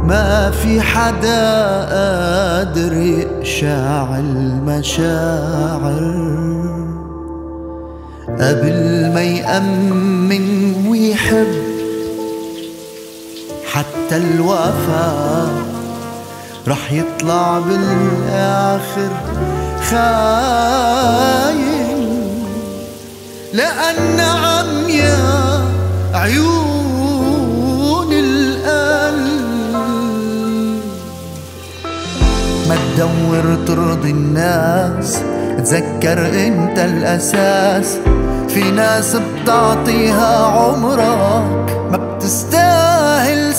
ما في حدا قادر يقشع المشاعر قبل ما يأمن ويحب. حتى الوفا رح يطلع بالآخر خاين، لأن عميا عيون القلب. ما تدور ترضي الناس، تذكر انت الأساس. في ناس بتعطيها عمرك ما بتستاهل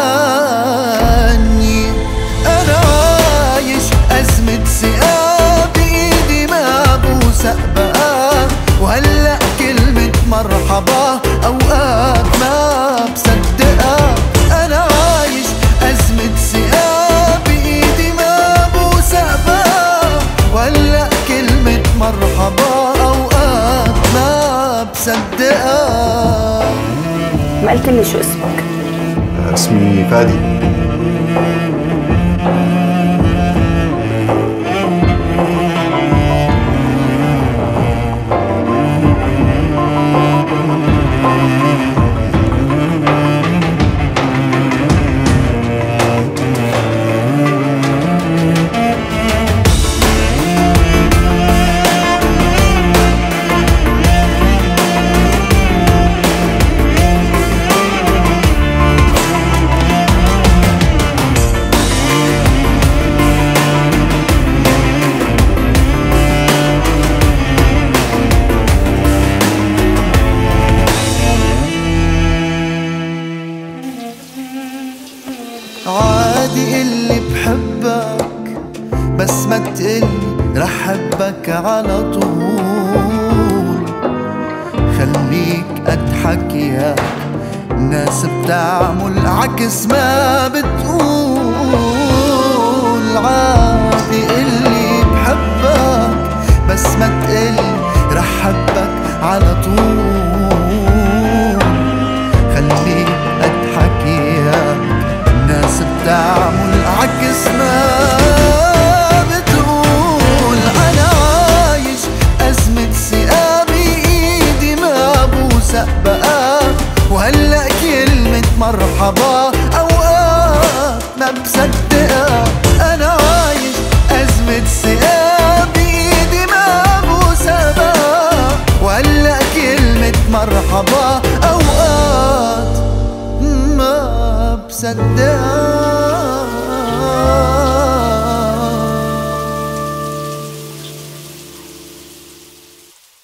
ثانية. أنا عايش أزمة ثقة بإيدي ما بوثق بقى، وهلأ كلمة مرحبا أوقات ما بصدقها. أنا عايش أزمة ثقة بإيدي ما بوثق بقى، وهلأ كلمة مرحبا أوقات ما بصدقها. ما قلت لي شو اسمك؟ اسمي فادي. عادي اللي بحبك بس ما تقلي رح حبك على طول. خليك اضحك يا ناس بتعمل عكس ما بتقول. عادي اللي بحبك بس ما تقلي رح حبك على طول. خليك اضحك يا ناس بتعمل عكس ما بتقول. أنا عايش أزمة ثقة بإيدي ما بوثق بقى، وهلأ كلمة مرحبا أوقات ما بصدقها. أنا عايش أزمة ثقة بإيدي ما بوثق بقى، وهلأ كلمة مرحبا أوقات ما بصدقها.